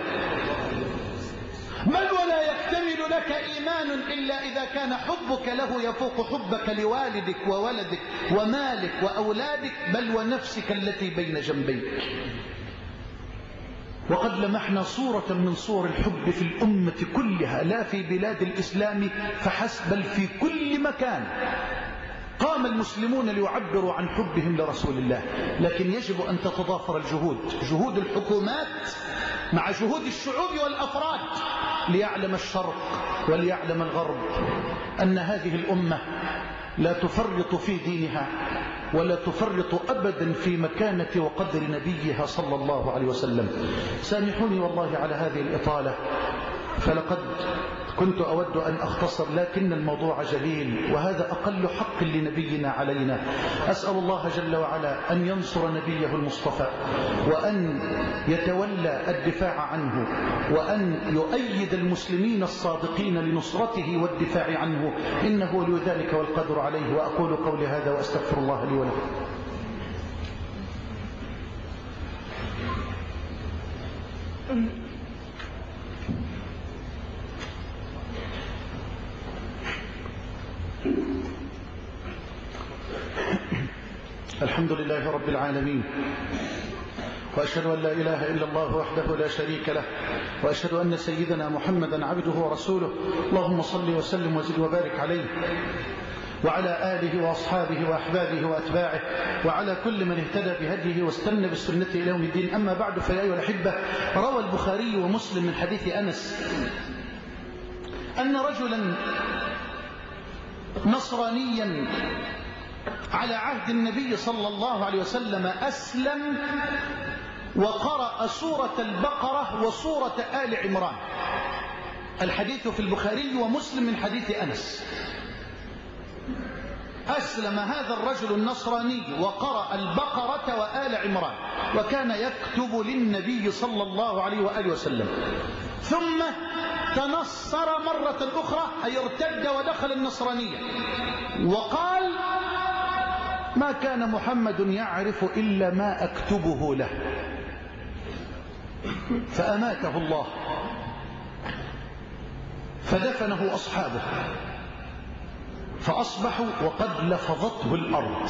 [SPEAKER 3] بل ولا يكتمل لك إيمان إلا إذا كان حبك له يفوق حبك لوالدك وولدك ومالك وأولادك، بل ونفسك التي بين جنبيك. وقد لمحنا صورة من صور الحب في الأمة كلها، لا في بلاد الإسلام فحسب بل في كل مكان. قام المسلمون ليعبروا عن حبهم لرسول الله، لكن يجب أن تتضافر الجهود، جهود الحكومات مع جهود الشعوب والأفراد، ليعلم الشرق وليعلم الغرب أن هذه الأمة لا تفرط في دينها ولا تفرط أبدا في مكانة وقدر نبيها صلى الله عليه وسلم. سامحوني والله على هذه الإطالة، فلقد كنت أود أن أختصر، لكن الموضوع جليل وهذا أقل حق لنبينا علينا. أسأل الله جل وعلا أن ينصر نبيه المصطفى، وأن يتولى الدفاع عنه، وأن يؤيد المسلمين الصادقين لنصرته والدفاع عنه، إنه ولي ذلك والقدر عليه. وأقول قولي هذا وأستغفر الله لي ولكم. الحمد لله رب العالمين، وأشهد أن لا إله إلا الله وحده لا شريك له، وأشهد أن سيدنا محمدا عبده ورسوله. اللهم صل وسلم وزد وبارك عليه وعلى آله وأصحابه وأحبابه وأتباعه وعلى كل من اهتدى بهديه واستنى بالسنة إلى يوم الدين. أما بعد، فيا أيها الأحبة، روى البخاري ومسلم من حديث أنس أن رجلا نصرانيا على عهد النبي صلى الله عليه وسلم أسلم وقرأ سورة البقرة وسورة آل عمران. الحديث في البخاري ومسلم من حديث أنس. أسلم هذا الرجل النصراني وقرأ البقرة وآل عمران، وكان يكتب للنبي صلى الله عليه وآله وسلم، ثم تنصر مرة أخرى، أي ارتد ودخل النصرانية، وقال: ما كان محمد يعرف إلا ما أكتبه له. فأماته الله، فدفنه أصحابه، فأصبحوا وقد لفظته الأرض.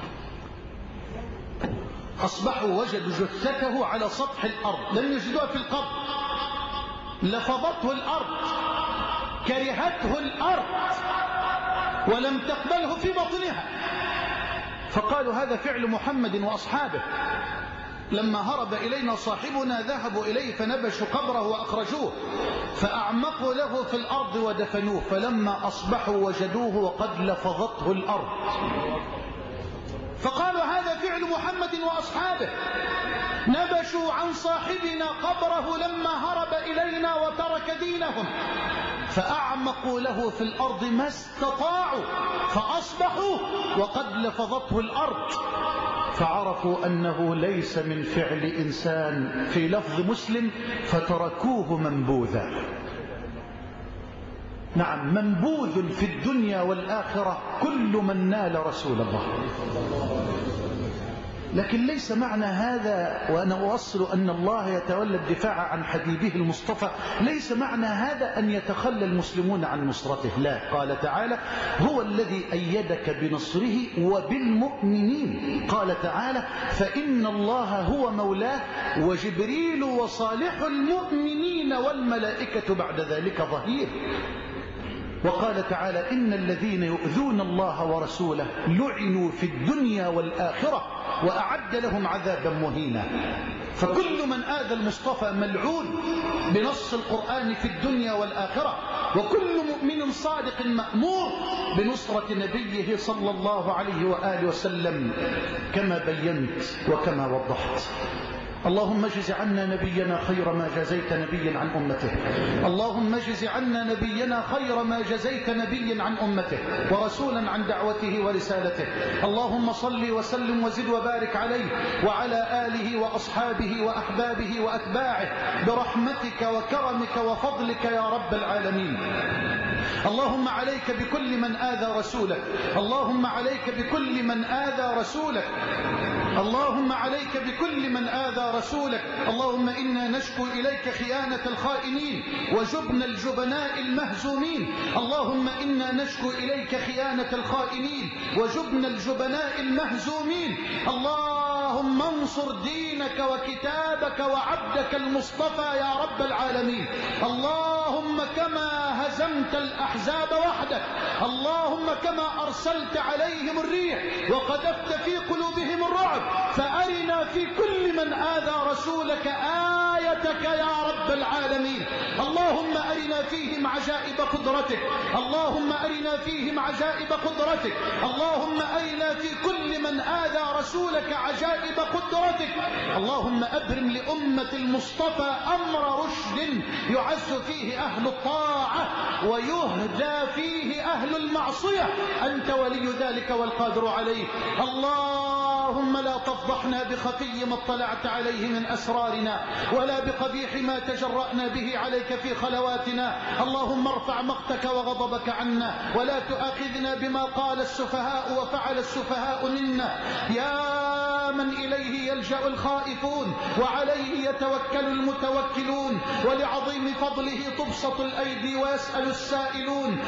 [SPEAKER 3] أصبحوا وجدوا جثته على سطح الأرض، لم يجدوها في القبر. لفظته الأرض، كرهته الأرض، ولم تقبله في بطنها. فقالوا: هذا فعل محمد وأصحابه. لما هرب إلينا صاحبنا ذهبوا إليه فنبشوا قبره وأخرجوه، فأعمقوا له في الأرض ودفنوه، فلما أصبحوا وجدوه وقد لفظته الأرض. فقالوا: هذا فعل محمد وأصحابه. نبشوا عن صاحبنا قبره لما هرب إلينا وترك دينهم، فأعمقوا له في الأرض ما استطاعوا، فأصبحوا وقد لفظته الأرض. فعرفوا أنه ليس من فعل إنسان. في لفظ مسلم: فتركوه منبوذا. نعم، منبوذ في الدنيا والآخرة كل من نال رسول الله. لكن ليس معنى هذا، وأنا أوصل أن الله يتولى الدفاع عن حبيبه المصطفى، ليس معنى هذا أن يتخلى المسلمون عن نصرته. لا، قال تعالى: هو الذي أيدك بنصره وبالمؤمنين. قال تعالى: فإن الله هو مولاه وجبريل وصالح المؤمنين والملائكة بعد ذلك ظهير. وقال تعالى: إن الذين يؤذون الله ورسوله لعنوا في الدنيا والآخرة وأعد لهم عذابا مهينا. فكل من آذى المصطفى ملعون بنص القرآن في الدنيا والآخرة، وكل مؤمن صادق مأمور بنصرة نبيه صلى الله عليه وآله وسلم، كما بينت وكما وضحت. اللهم اجز عنا نبينا خير ما جزيت نبيا عن أمته. اللهم اجز عنا نبينا خير ما جزيت نبيا عن أمته ورسولا عن دعوته ورسالته. اللهم صل وسلم وزد وبارك عليه وعلى آله وأصحابه وأحبابه وأتباعه برحمتك وكرمك وفضلك يا رب العالمين. اللهم عليك بكل من آذى رسولك، اللهم عليك بكل من آذى رسولك، اللهم عليك بكل من آذى رسولك. اللهم إنا نشكو إليك خيانة الخائنين وجبن الجبناء المهزومين. اللهم إنا نشكو إليك خيانة الخائنين وجبن الجبناء المهزومين. اللهم انصر دينك وكتابك وعبدك المصطفى يا رب العالمين. اللهم كما هزمت الأحزاب وحدك، اللهم كما أرسلت عليهم الريح وقذفت في قلوبهم الرعب، فأرنا في كل من آذى رسولك آيتك يا رب العالمين. اللهم أرنا أرنا فيهم عجائب قدرتك، اللهم أرنا فيهم عجائب قدرتك، اللهم أرنا في كل من آذى رسولك عجائب قدرتك. اللهم أبرم لأمة المصطفى أمر رشد يعز فيه أهل الطاعة ويهدى فيه أهل المعصية، أنت ولي ذلك والقادر عليه. اللهم لا تفضحنا بخفي ما اطلعت عليه من أسرارنا، ولا بقبيح ما تجرأنا به عليك في خلواتنا. اللهم ارفع مقتك وغضبك عنا، ولا تؤاخذنا بما قال السفهاء وفعل السفهاء منا. يا من إليه يلجأ الخائفون وعليه يتوكل المتوكلون، ولعظيم فضله تبسط الأيدي ويسأل السائلون.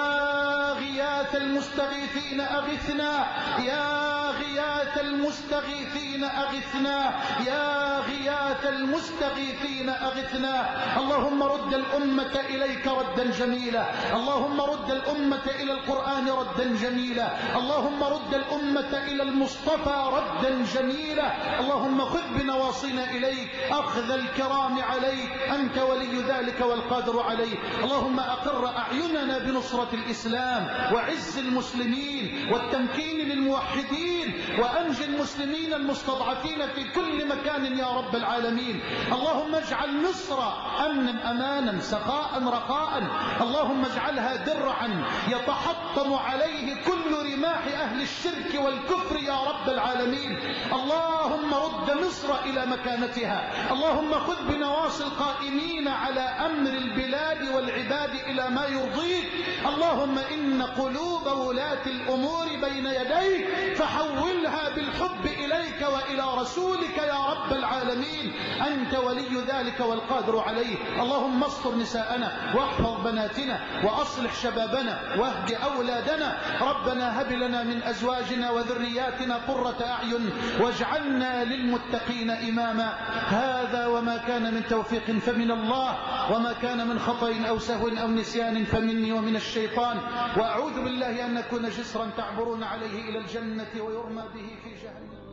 [SPEAKER 3] يا غياث المستغيثين أغثنا، يا غياث المستغيثين أغثنا، يا غياث المستغيثين أغثنا. اللهم رد الأمة إليك ردا جميلا، اللهم رد الأمة إلى القرآن ردا جميلا، اللهم رد الأمة إلى المصطفى ردا جميلا. اللهم خذ بنواصينا إليك أخذ الكرام عليك، أنت ولي ذلك والقادر عليه. اللهم أقر أعيننا بنصرة الإسلام وعز المسلمين والتمكين للموحدين، وأنجي المسلمين المستضعفين في كل مكان يا رب العالمين. اللهم اجعل مصر أمنا أمانا سخاء رخاء، اللهم اجعلها درعا يتحطم عليه كل رماح أهل الشرك والكفر يا رب العالمين. اللهم رد مصر إلى مكانتها، اللهم خذ بنواصي القائمين على أمر البلاد والعباد إلى ما يرضيك. اللهم إن قلوب ولاة الأمور بين يديك، فحولها بالحب إليك وإلى رسولك يا رب العالمين، أنت ولي ذلك والقادر عليه. اللهم استر نساءنا واحفظ بناتنا وأصلح شبابنا واهد أولادنا. ربنا هب لنا من أزواجنا وذرياتنا قرة أعين واجعلنا للمتقين إماما. هذا وما كان من توفيق فمن الله، وما كان من خطأ أو سهو أو نسيان فمني ومن الشيطان. وأعوذ بالله أن نكون جسرا تعبرون عليه إلى الجنة ويرمى به في جهنم.